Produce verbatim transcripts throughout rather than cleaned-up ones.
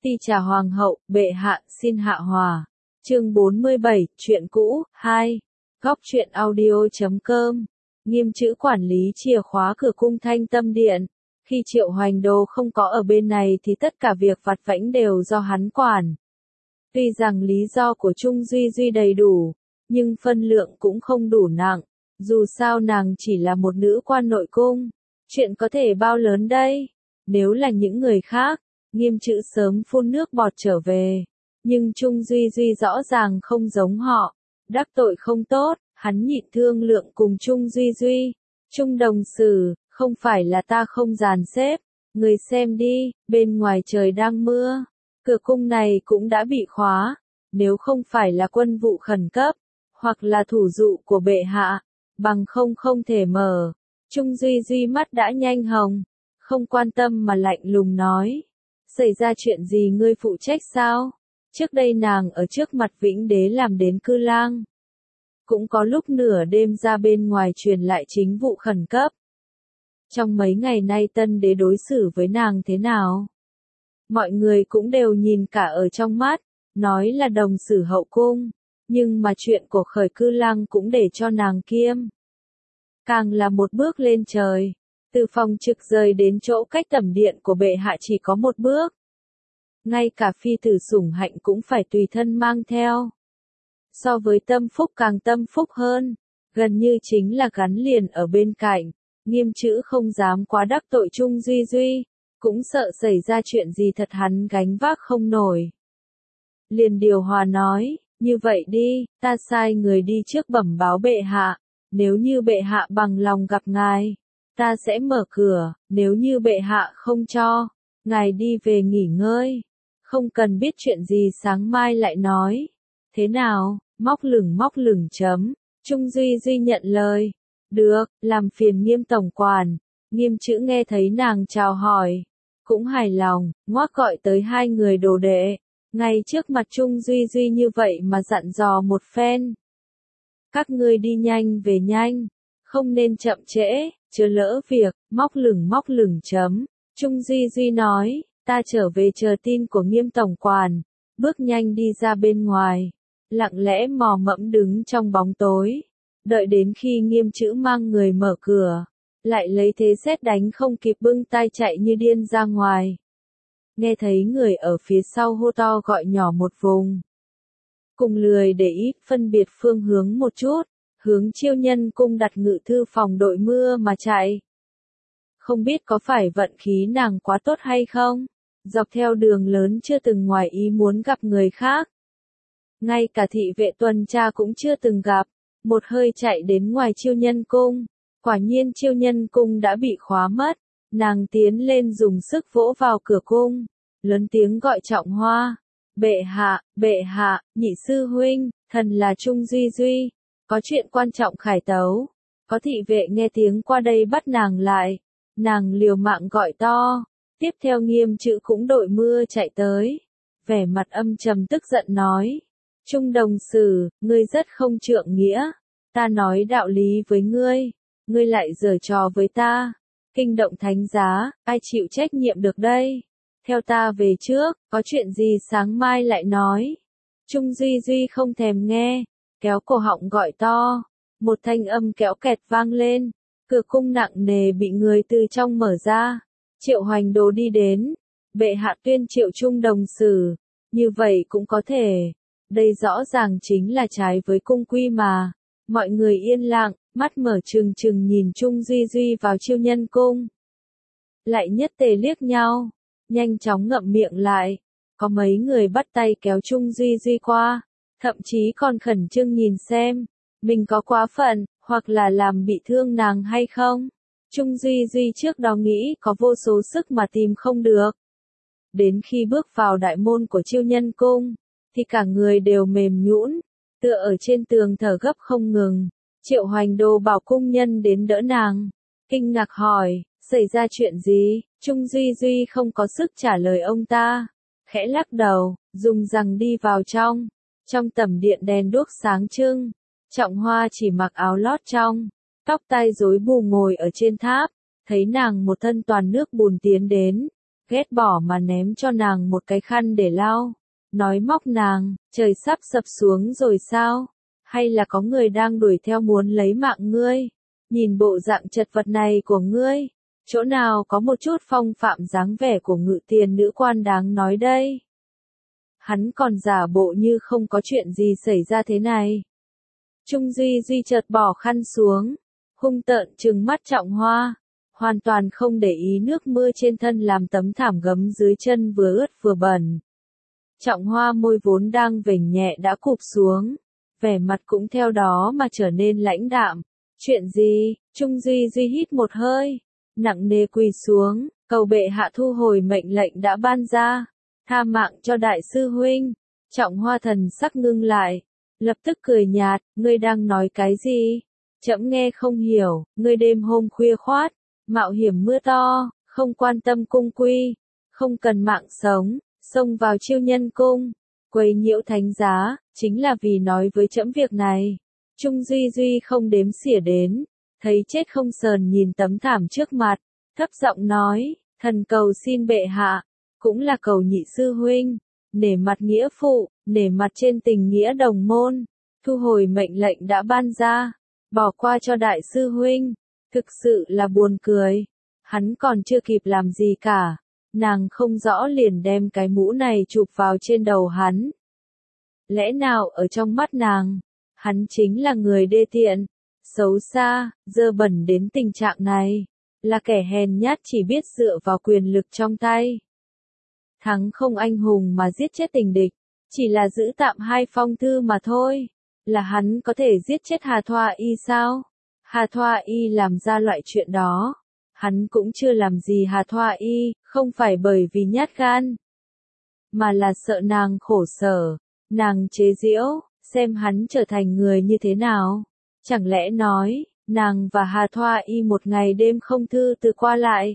Ti trà hoàng hậu, bệ hạ, xin hạ hòa. Chương bốn mươi bảy, chuyện cũ, hai. Góc truyện audio chấm com. Nghiêm chữ quản lý chìa khóa cửa cung Thanh Tâm Điện. Khi Triệu Hoành Đồ không có ở bên này thì tất cả việc vặt vãnh đều do hắn quản. Tuy rằng lý do của Trung Duy Duy đầy đủ, nhưng phân lượng cũng không đủ nặng. Dù sao nàng chỉ là một nữ quan nội cung. Chuyện có thể bao lớn đây? Nếu là những người khác, Nghiêm chữ sớm phun nước bọt trở về. Nhưng Trung Duy Duy rõ ràng không giống họ. Đắc tội không tốt, hắn nhịn thương lượng cùng Trung Duy Duy. Trung đồng sử, không phải là ta không dàn xếp. Người xem đi, bên ngoài trời đang mưa. Cửa cung này cũng đã bị khóa. Nếu không phải là quân vụ khẩn cấp, hoặc là thủ dụ của bệ hạ, bằng không không thể mở. Trung Duy Duy mắt đã nhanh hồng. Không quan tâm mà lạnh lùng nói. Xảy ra chuyện gì ngươi phụ trách sao? Trước đây nàng ở trước mặt Vĩnh Đế làm đến cư lang. Cũng có lúc nửa đêm ra bên ngoài truyền lại chính vụ khẩn cấp. Trong mấy ngày nay Tân Đế đối xử với nàng thế nào? Mọi người cũng đều nhìn cả ở trong mắt, nói là đồng xử hậu cung, nhưng mà chuyện của khởi cư lang cũng để cho nàng kiêm. Càng là một bước lên trời. Từ phòng trực rời đến chỗ cách tẩm điện của bệ hạ chỉ có một bước. Ngay cả phi tử sủng hạnh cũng phải tùy thân mang theo. So với tâm phúc càng tâm phúc hơn, gần như chính là gắn liền ở bên cạnh. Nghiêm chữ không dám quá đắc tội Trung Duy Duy, cũng sợ xảy ra chuyện gì thật hắn gánh vác không nổi. Liền điều hòa nói, như vậy đi, ta sai người đi trước bẩm báo bệ hạ, nếu như bệ hạ bằng lòng gặp ngài, ta sẽ mở cửa, nếu như bệ hạ không cho, ngài đi về nghỉ ngơi. Không cần biết chuyện gì sáng mai lại nói. Thế nào, móc lửng móc lửng chấm. Trung Duy Duy nhận lời. Được, làm phiền Nghiêm tổng quản. Nghiêm chữ nghe thấy nàng chào hỏi. Cũng hài lòng, ngoác gọi tới hai người đồ đệ. Ngay trước mặt Trung Duy Duy như vậy mà dặn dò một phen. Các ngươi đi nhanh về nhanh. Không nên chậm trễ, chớ lỡ việc, móc lửng móc lửng chấm. Trung Duy Duy nói, ta trở về chờ tin của Nghiêm tổng quản, bước nhanh đi ra bên ngoài, lặng lẽ mò mẫm đứng trong bóng tối, đợi đến khi Nghiêm chữ mang người mở cửa, lại lấy thế sét đánh không kịp bưng tay chạy như điên ra ngoài. Nghe thấy người ở phía sau hô to gọi nhỏ một vùng. Cùng lười để ý phân biệt phương hướng một chút. Hướng Chiêu Nhân cung đặt ngự thư phòng đội mưa mà chạy. Không biết có phải vận khí nàng quá tốt hay không? Dọc theo đường lớn chưa từng ngoài ý muốn gặp người khác. Ngay cả thị vệ tuần tra cũng chưa từng gặp. Một hơi chạy đến ngoài Chiêu Nhân cung. Quả nhiên Chiêu Nhân cung đã bị khóa mất. Nàng tiến lên dùng sức vỗ vào cửa cung. Lớn tiếng gọi Trọng Hoa. Bệ hạ, bệ hạ, nhị sư huynh, thần là Trung Duy Duy. Có chuyện quan trọng khải tấu. Có thị vệ nghe tiếng qua đây bắt nàng lại. Nàng liều mạng gọi to. Tiếp theo Nghiêm chữ cũng đội mưa chạy tới. Vẻ mặt âm trầm tức giận nói. Trung đồng sử, ngươi rất không trượng nghĩa. Ta nói đạo lý với ngươi. Ngươi lại giở trò với ta. Kinh động thánh giá, ai chịu trách nhiệm được đây? Theo ta về trước, có chuyện gì sáng mai lại nói. Trung Duy Duy không thèm nghe. Kéo cổ họng gọi to, một thanh âm kéo kẹt vang lên, cửa cung nặng nề bị người từ trong mở ra. Triệu Hoành Đồ đi đến, bệ hạ tuyên triệu Trung đồng sử, như vậy cũng có thể. Đây rõ ràng chính là trái với cung quy mà. Mọi người yên lặng, mắt mở trừng trừng nhìn Trung Duy Duy vào Chiêu Nhân cung. Lại nhất tề liếc nhau, nhanh chóng ngậm miệng lại. Có mấy người bắt tay kéo Trung Duy Duy qua. Thậm chí còn khẩn trương nhìn xem, mình có quá phận, hoặc là làm bị thương nàng hay không. Trung Duy Duy trước đó nghĩ có vô số sức mà tìm không được. Đến khi bước vào đại môn của Chiêu Nhân cung, thì cả người đều mềm nhũn, tựa ở trên tường thở gấp không ngừng. Triệu Hoành Đồ bảo cung nhân đến đỡ nàng, kinh ngạc hỏi, xảy ra chuyện gì? Trung Duy Duy không có sức trả lời ông ta, khẽ lắc đầu, dùng rằng đi vào trong. Trong tẩm điện đèn đuốc sáng trưng, Trọng Hoa chỉ mặc áo lót trong, tóc tai rối bù ngồi ở trên tháp, thấy nàng một thân toàn nước bùn tiến đến, ghét bỏ mà ném cho nàng một cái khăn để lau. Nói móc nàng, trời sắp sập xuống rồi sao? Hay là có người đang đuổi theo muốn lấy mạng ngươi? Nhìn bộ dạng chật vật này của ngươi, chỗ nào có một chút phong phạm dáng vẻ của ngự tiền nữ quan đáng nói đây? Hắn còn giả bộ như không có chuyện gì xảy ra thế này. Trung Duy Duy chợt bỏ khăn xuống, hung tợn trừng mắt Trọng Hoa, hoàn toàn không để ý nước mưa trên thân làm tấm thảm gấm dưới chân vừa ướt vừa bẩn. Trọng Hoa môi vốn đang vểnh nhẹ đã cụp xuống, vẻ mặt cũng theo đó mà trở nên lãnh đạm. Chuyện gì? Trung Duy Duy hít một hơi, nặng nề quỳ xuống, cầu bệ hạ thu hồi mệnh lệnh đã ban ra, tha mạng cho đại sư huynh. Trọng Hoa thần sắc ngưng lại, lập tức cười nhạt, ngươi đang nói cái gì? Trẫm nghe không hiểu, ngươi đêm hôm khuya khoát, mạo hiểm mưa to, không quan tâm cung quy, không cần mạng sống, xông vào Chiêu Nhân cung, quấy nhiễu thánh giá, chính là vì nói với trẫm việc này. Trung Duy Duy không đếm xỉa đến, thấy chết không sờn nhìn tấm thảm trước mặt, thấp giọng nói, thần cầu xin bệ hạ, cũng là cầu nhị sư huynh, nể mặt nghĩa phụ, nể mặt trên tình nghĩa đồng môn, thu hồi mệnh lệnh đã ban ra, bỏ qua cho đại sư huynh. Thực sự là buồn cười, hắn còn chưa kịp làm gì cả, nàng không rõ liền đem cái mũ này chụp vào trên đầu hắn. Lẽ nào ở trong mắt nàng, hắn chính là người đê tiện, xấu xa, dơ bẩn đến tình trạng này, là kẻ hèn nhát chỉ biết dựa vào quyền lực trong tay. Thắng không anh hùng mà giết chết tình địch, chỉ là giữ tạm hai phong thư mà thôi, là hắn có thể giết chết Hà Thoa Y sao? Hà Thoa Y làm ra loại chuyện đó, hắn cũng chưa làm gì Hà Thoa Y, không phải bởi vì nhát gan, mà là sợ nàng khổ sở, nàng chế giễu, xem hắn trở thành người như thế nào. Chẳng lẽ nói, nàng và Hà Thoa Y một ngày đêm không thư từ qua lại,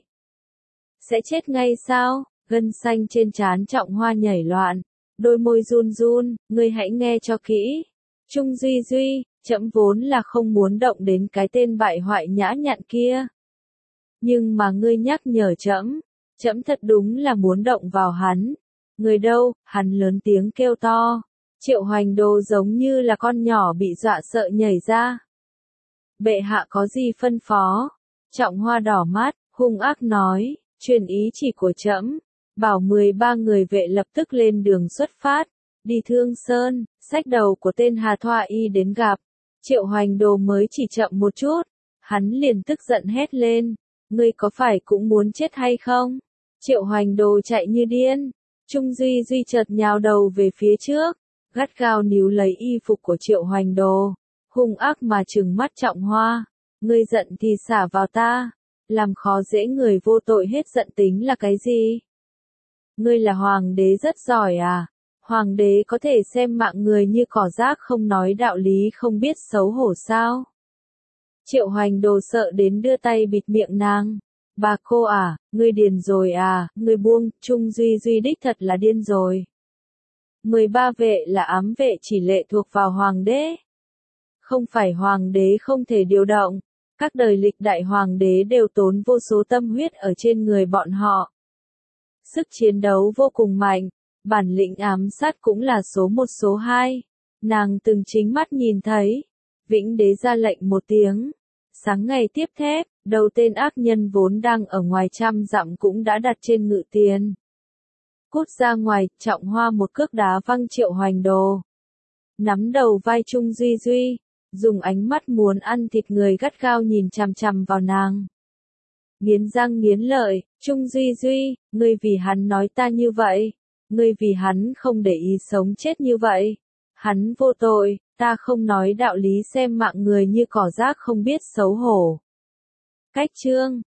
sẽ chết ngay sao? Gân xanh trên trán Trọng Hoa nhảy loạn, đôi môi run run, ngươi hãy nghe cho kỹ. Trung Duy Duy, trẫm vốn là không muốn động đến cái tên bại hoại nhã nhặn kia. Nhưng mà ngươi nhắc nhở trẫm, trẫm thật đúng là muốn động vào hắn. Người đâu? Hắn lớn tiếng kêu to. Triệu Hoành Đồ giống như là con nhỏ bị dọa sợ nhảy ra. Bệ hạ có gì phân phó? Trọng Hoa đỏ mắt, hung ác nói, truyền ý chỉ của trẫm, bảo mười ba người vệ lập tức lên đường xuất phát, đi Thương Sơn, xách đầu của tên Hà Thoa Y đến gặp. Triệu Hoành Đồ mới chỉ chậm một chút, hắn liền tức giận hét lên, ngươi có phải cũng muốn chết hay không? Triệu Hoành Đồ chạy như điên, Trung Duy Duy chợt nhào đầu về phía trước, gắt gao níu lấy y phục của Triệu Hoành Đồ, hung ác mà trừng mắt Trọng Hoa, ngươi giận thì xả vào ta, làm khó dễ người vô tội hết giận tính là cái gì? Ngươi là hoàng đế rất giỏi à? Hoàng đế có thể xem mạng người như cỏ rác không nói đạo lý không biết xấu hổ sao? Triệu Hoành Đồ sợ đến đưa tay bịt miệng nàng. Bà cô à, ngươi điên rồi à, ngươi buông, Trung Duy Duy đích thật là điên rồi. mười ba vệ là ám vệ chỉ lệ thuộc vào hoàng đế. Không phải hoàng đế không thể điều động, các đời lịch đại hoàng đế đều tốn vô số tâm huyết ở trên người bọn họ. Sức chiến đấu vô cùng mạnh, bản lĩnh ám sát cũng là số một số hai. Nàng từng chính mắt nhìn thấy, Vĩnh Đế ra lệnh một tiếng. Sáng ngày tiếp thép, đầu tên ác nhân vốn đang ở ngoài trăm dặm cũng đã đặt trên ngự tiền. Cút ra ngoài, Trọng Hoa một cước đá văng Triệu Hoành Đồ. Nắm đầu vai Trung Duy Duy, dùng ánh mắt muốn ăn thịt người gắt gao nhìn chằm chằm vào nàng. Nghiến răng nghiến lợi, Trung Duy Duy, ngươi vì hắn nói ta như vậy, ngươi vì hắn không để ý sống chết như vậy. Hắn vô tội, ta không nói đạo lý xem mạng người như cỏ rác không biết xấu hổ. Cách chương